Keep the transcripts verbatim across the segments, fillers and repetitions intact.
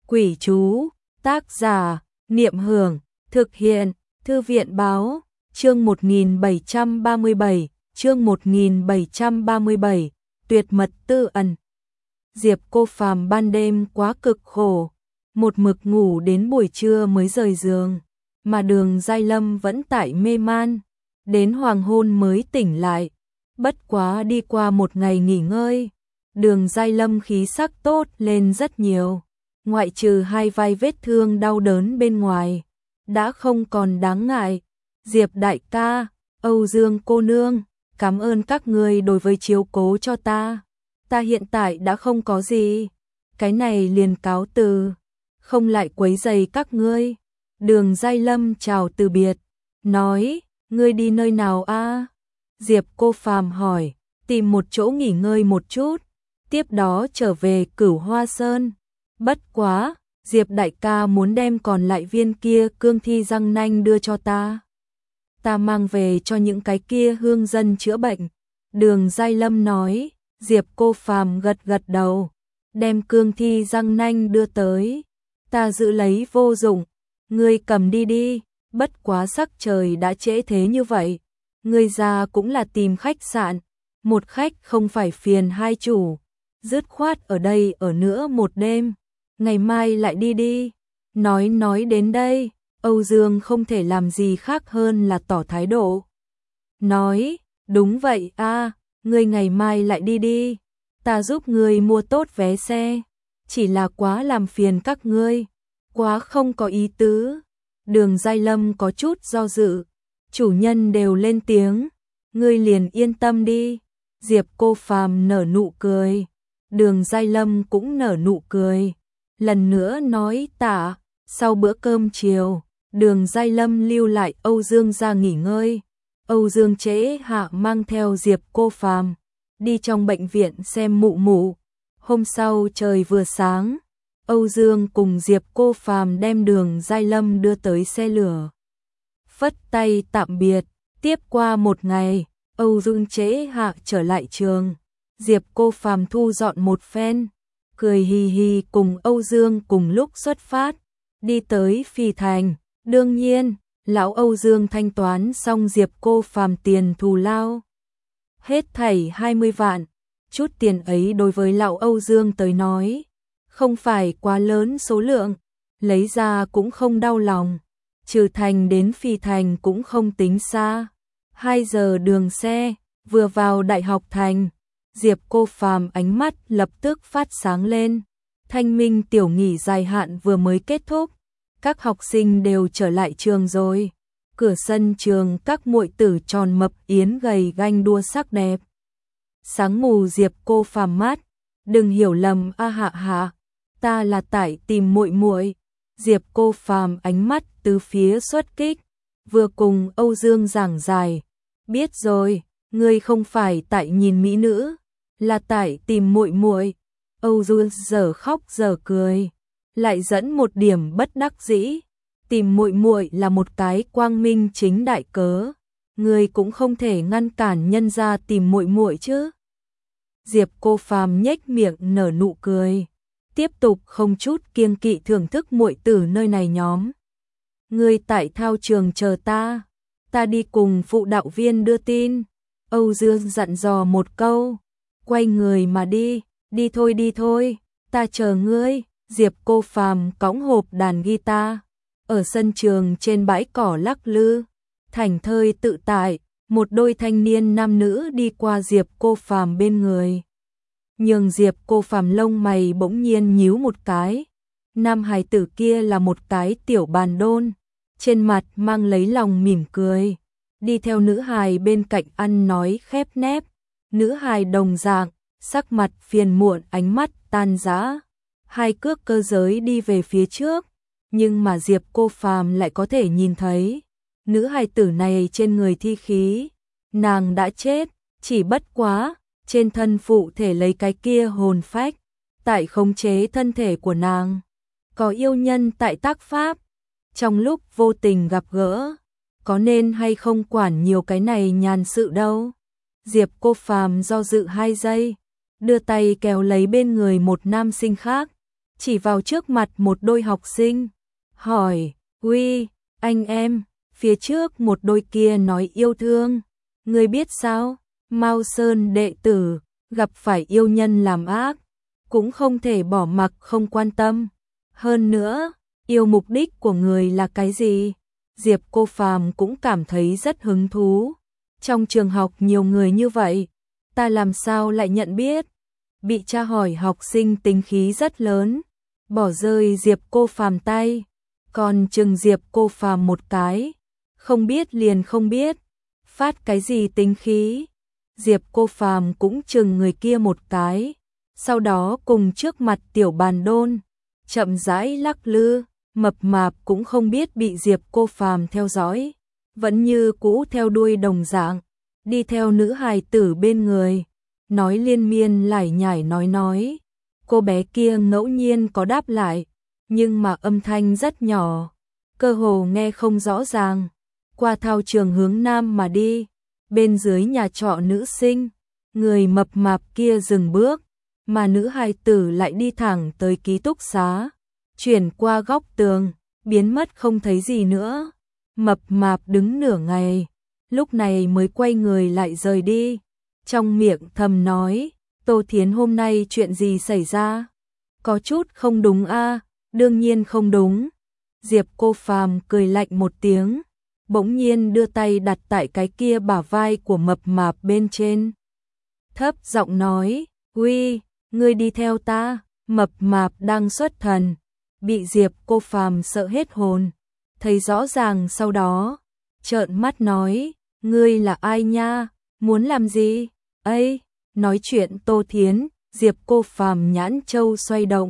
Quỷ chú, tác giả, Niệm Hưởng, thực hiện, Thư viện báo, chương một nghìn bảy trăm ba mươi bảy, chương một nghìn bảy trăm ba mươi bảy, tuyệt mật tư ẩn. Diệp Cô Phàm ban đêm quá cực khổ, một mực ngủ đến buổi trưa mới rời giường, mà Đường Giai Lâm vẫn tại mê man, đến hoàng hôn mới tỉnh lại. Bất quá đi qua một ngày nghỉ ngơi, Đường Giai Lâm khí sắc tốt lên rất nhiều, ngoại trừ hai vai vết thương đau đớn bên ngoài, đã không còn đáng ngại. Diệp đại ca, Âu Dương cô nương, cảm ơn các ngươi đối với chiếu cố cho ta. Ta hiện tại đã không có gì, cái này liền cáo từ, không lại quấy rầy các ngươi. Đường Giai Lâm chào từ biệt, nói, ngươi đi nơi nào a? Diệp Cô Phàm hỏi, tìm một chỗ nghỉ ngơi một chút, tiếp đó trở về Cửu Hoa Sơn. Bất quá, Diệp đại ca muốn đem còn lại viên kia cương thi răng nanh đưa cho ta. Ta mang về cho những cái kia hương dân chữa bệnh. Đường Giai Lâm nói. Diệp Cô Phàm gật gật đầu, đem cương thi răng nanh đưa tới. Ta giữ lấy vô dụng, ngươi cầm đi đi, bất quá sắc trời đã trễ thế như vậy. Ngươi ra cũng là tìm khách sạn, một khách không phải phiền hai chủ, dứt khoát ở đây ở nữa một đêm, ngày mai lại đi đi. Nói nói đến đây, Âu Dương không thể làm gì khác hơn là tỏ thái độ. Nói, đúng vậy a. Ngươi ngày mai lại đi đi, ta giúp ngươi mua tốt vé xe, chỉ là quá làm phiền các ngươi, quá không có ý tứ. Đường Giai Lâm có chút do dự, chủ nhân đều lên tiếng, ngươi liền yên tâm đi. Diệp Cô Phàm nở nụ cười, Đường Giai Lâm cũng nở nụ cười, lần nữa nói tạ. Sau bữa cơm chiều, Đường Giai Lâm lưu lại Âu Dương ra nghỉ ngơi. Âu Dương trễ hạ mang theo Diệp Cô Phàm đi trong bệnh viện xem mụ mụ. Hôm sau trời vừa sáng, Âu Dương cùng Diệp Cô Phàm đem Đường Giai Lâm đưa tới xe lửa. Phất tay tạm biệt, tiếp qua một ngày, Âu Dương trễ hạ trở lại trường. Diệp Cô Phàm thu dọn một phen, cười hì hì cùng Âu Dương cùng lúc xuất phát, đi tới Phi Thành. Đương nhiên, lão Âu Dương thanh toán xong Diệp Cô Phàm tiền thù lao. Hết thảy hai mươi vạn, chút tiền ấy đối với lão Âu Dương tới nói, không phải quá lớn số lượng, lấy ra cũng không đau lòng, trừ thành đến Phi Thành cũng không tính xa. Hai giờ đường xe, vừa vào Đại học Thành, Diệp Cô Phàm ánh mắt lập tức phát sáng lên. Thanh minh tiểu nghỉ dài hạn vừa mới kết thúc, các học sinh đều trở lại trường rồi. Cửa sân trường các muội tử tròn mập yến gầy ganh đua sắc đẹp. Sáng mù Diệp Cô Phàm mắt, đừng hiểu lầm a hạ hạ, ta là tại tìm muội muội. Diệp Cô Phàm ánh mắt từ phía xuất kích, vừa cùng Âu Dương giảng giải, biết rồi, ngươi không phải tại nhìn mỹ nữ, là tại tìm muội muội. Âu Dương giờ khóc giờ cười, lại dẫn một điểm bất đắc dĩ. Tìm muội muội là một cái quang minh chính đại cớ, người cũng không thể ngăn cản nhân gia tìm muội muội chứ. Diệp Cô Phàm nhếch miệng nở nụ cười, tiếp tục không chút kiêng kỵ thưởng thức muội tử nơi này nhóm. Ngươi tại thao trường chờ ta, ta đi cùng phụ đạo viên đưa tin. Âu Dương dặn dò một câu, quay người mà đi, đi thôi đi thôi, ta chờ ngươi. Diệp Cô Phàm cõng hộp đàn guitar, ở sân trường trên bãi cỏ lắc lư, thảnh thơi tự tại. Một đôi thanh niên nam nữ đi qua Diệp Cô Phàm bên người, nhường Diệp Cô Phàm lông mày bỗng nhiên nhíu một cái. Nam hài tử kia là một cái tiểu bàn đôn, trên mặt mang lấy lòng mỉm cười, đi theo nữ hài bên cạnh ăn nói khép nép. Nữ hài đồng dạng, sắc mặt phiền muộn, ánh mắt tan rã, hai cước cơ giới đi về phía trước, nhưng mà Diệp Cô Phàm lại có thể nhìn thấy nữ hài tử này trên người thi khí, nàng đã chết, chỉ bất quá trên thân phụ thể lấy cái kia hồn phách, tại khống chế thân thể của nàng. Có yêu nhân tại tác pháp, trong lúc vô tình gặp gỡ, có nên hay không quản nhiều cái này nhàn sự đâu. Diệp Cô Phàm do dự hai giây, đưa tay kéo lấy bên người một nam sinh khác, chỉ vào trước mặt một đôi học sinh, hỏi, uy, anh em, phía trước một đôi kia nói yêu thương, ngươi biết sao, Mao Sơn đệ tử, gặp phải yêu nhân làm ác, cũng không thể bỏ mặc không quan tâm. Hơn nữa, yêu mục đích của người là cái gì? Diệp Cô Phàm cũng cảm thấy rất hứng thú. Trong trường học nhiều người như vậy, ta làm sao lại nhận biết? Bị tra hỏi học sinh tính khí rất lớn, bỏ rơi Diệp Cô Phàm tay, còn chừng Diệp Cô Phàm một cái, không biết liền không biết, phát cái gì tính khí. Diệp Cô Phàm cũng chừng người kia một cái, sau đó cùng trước mặt Tiểu Bàn Đôn, chậm rãi lắc lư, mập mạp cũng không biết bị Diệp Cô Phàm theo dõi, vẫn như cũ theo đuôi đồng dạng, đi theo nữ hài tử bên người, nói liên miên lải nhải nói nói. Cô bé kia ngẫu nhiên có đáp lại, nhưng mà âm thanh rất nhỏ, cơ hồ nghe không rõ ràng. Qua thao trường hướng nam mà đi, bên dưới nhà trọ nữ sinh, người mập mạp kia dừng bước, mà nữ hài tử lại đi thẳng tới ký túc xá, chuyển qua góc tường, biến mất không thấy gì nữa. Mập mạp đứng nửa ngày, lúc này mới quay người lại rời đi, trong miệng thầm nói, Tô Thiến hôm nay chuyện gì xảy ra? Có chút không đúng a, đương nhiên không đúng. Diệp Cô Phàm cười lạnh một tiếng, bỗng nhiên đưa tay đặt tại cái kia bả vai của mập mạp bên trên. Thấp giọng nói, uy, ngươi đi theo ta. Mập mạp đang xuất thần, bị Diệp Cô Phàm sợ hết hồn, thấy rõ ràng sau đó, trợn mắt nói, ngươi là ai nha, muốn làm gì? Ây, nói chuyện Tô Thiến, Diệp Cô Phàm nhãn châu xoay động.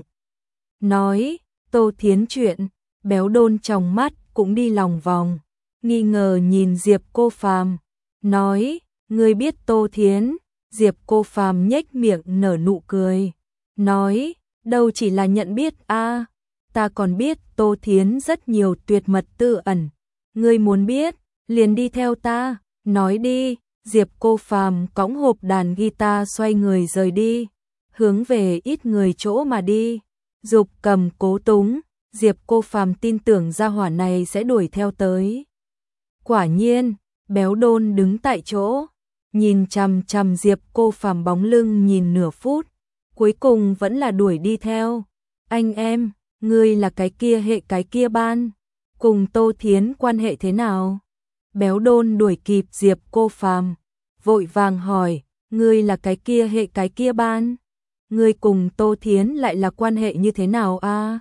Nói, Tô Thiến chuyện, Béo Đôn trong mắt cũng đi lòng vòng, nghi ngờ nhìn Diệp Cô Phàm, nói, ngươi biết Tô Thiến? Diệp Cô Phàm nhếch miệng nở nụ cười, nói, đâu chỉ là nhận biết a, ta còn biết Tô Thiến rất nhiều tuyệt mật tư ẩn, ngươi muốn biết, liền đi theo ta, nói đi. Diệp Cô Phàm cõng hộp đàn guitar xoay người rời đi, hướng về ít người chỗ mà đi. Dục Cầm cố túng, Diệp Cô Phàm tin tưởng gia hỏa này sẽ đuổi theo tới. Quả nhiên, Béo Đôn đứng tại chỗ, nhìn chằm chằm Diệp Cô Phàm bóng lưng nhìn nửa phút, cuối cùng vẫn là đuổi đi theo. Anh em, ngươi là cái kia hệ cái kia ban, cùng Tô Thiến quan hệ thế nào? Béo Đôn đuổi kịp Diệp Cô Phàm, vội vàng hỏi, ngươi là cái kia hệ cái kia ban, ngươi cùng Tô Thiến lại là quan hệ như thế nào a?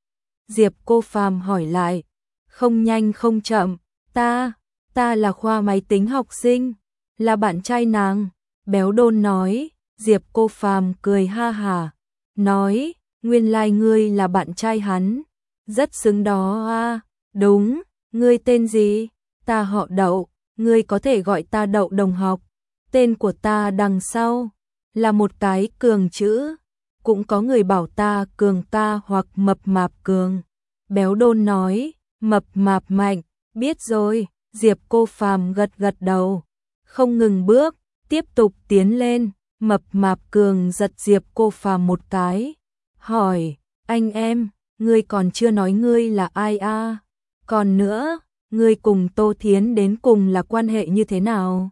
Diệp Cô Phàm hỏi lại, không nhanh không chậm, ta, ta là khoa máy tính học sinh, là bạn trai nàng. Béo Đôn nói. Diệp Cô Phàm cười ha hà, nói, nguyên lai like ngươi là bạn trai hắn, rất xứng đó a. Đúng, ngươi tên gì? Ta họ Đậu, ngươi có thể gọi ta Đậu đồng học. Tên của ta đằng sau là một cái Cường chữ, cũng có người bảo ta Cường ca hoặc Mập Mạp Cường. Béo Đôn nói, Mập Mạp Mạnh, biết rồi. Diệp Cô Phàm gật gật đầu, không ngừng bước, tiếp tục tiến lên. Mập Mạp Cường giật Diệp Cô Phàm một cái, hỏi, anh em, ngươi còn chưa nói ngươi là ai a? Còn nữa, ngươi cùng Tô Thiến đến cùng là quan hệ như thế nào?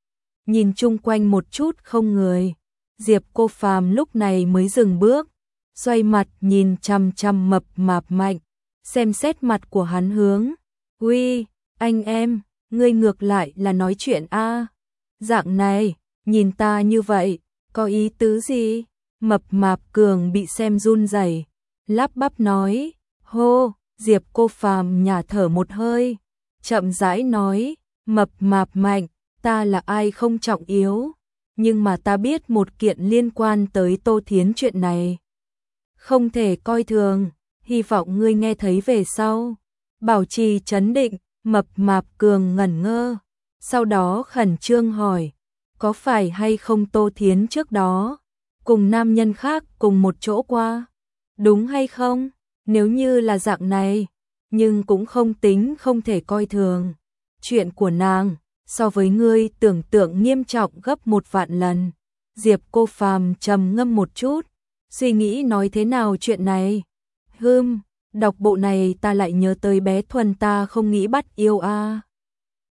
Nhìn chung quanh một chút không người, Diệp Cô Phàm lúc này mới dừng bước, xoay mặt nhìn chằm chằm Mập Mạp Mạnh, xem xét mặt của hắn hướng, uy, anh em, ngươi ngược lại là nói chuyện a, dạng này, nhìn ta như vậy, có ý tứ gì? Mập Mạp Cường bị xem run rẩy, lắp bắp nói, hô. Diệp Cô Phàm nhả thở một hơi, chậm rãi nói, Mập Mạp Mạnh, ta là ai không trọng yếu, nhưng mà ta biết một kiện liên quan tới Tô Thiến chuyện này, không thể coi thường, hy vọng ngươi nghe thấy về sau. Bảo trì trấn định. Mập Mạp Cường ngẩn ngơ, sau đó khẩn trương hỏi, có phải hay không Tô Thiến trước đó cùng nam nhân khác cùng một chỗ qua, đúng hay không? Nếu như là dạng này, nhưng cũng không tính không thể coi thường. Chuyện của nàng, so với ngươi tưởng tượng nghiêm trọng gấp một vạn lần. Diệp Cô Phàm trầm ngâm một chút, suy nghĩ nói thế nào chuyện này. Hừm, đọc bộ này ta lại nhớ tới bé Thuần ta không nghĩ bắt yêu a. À.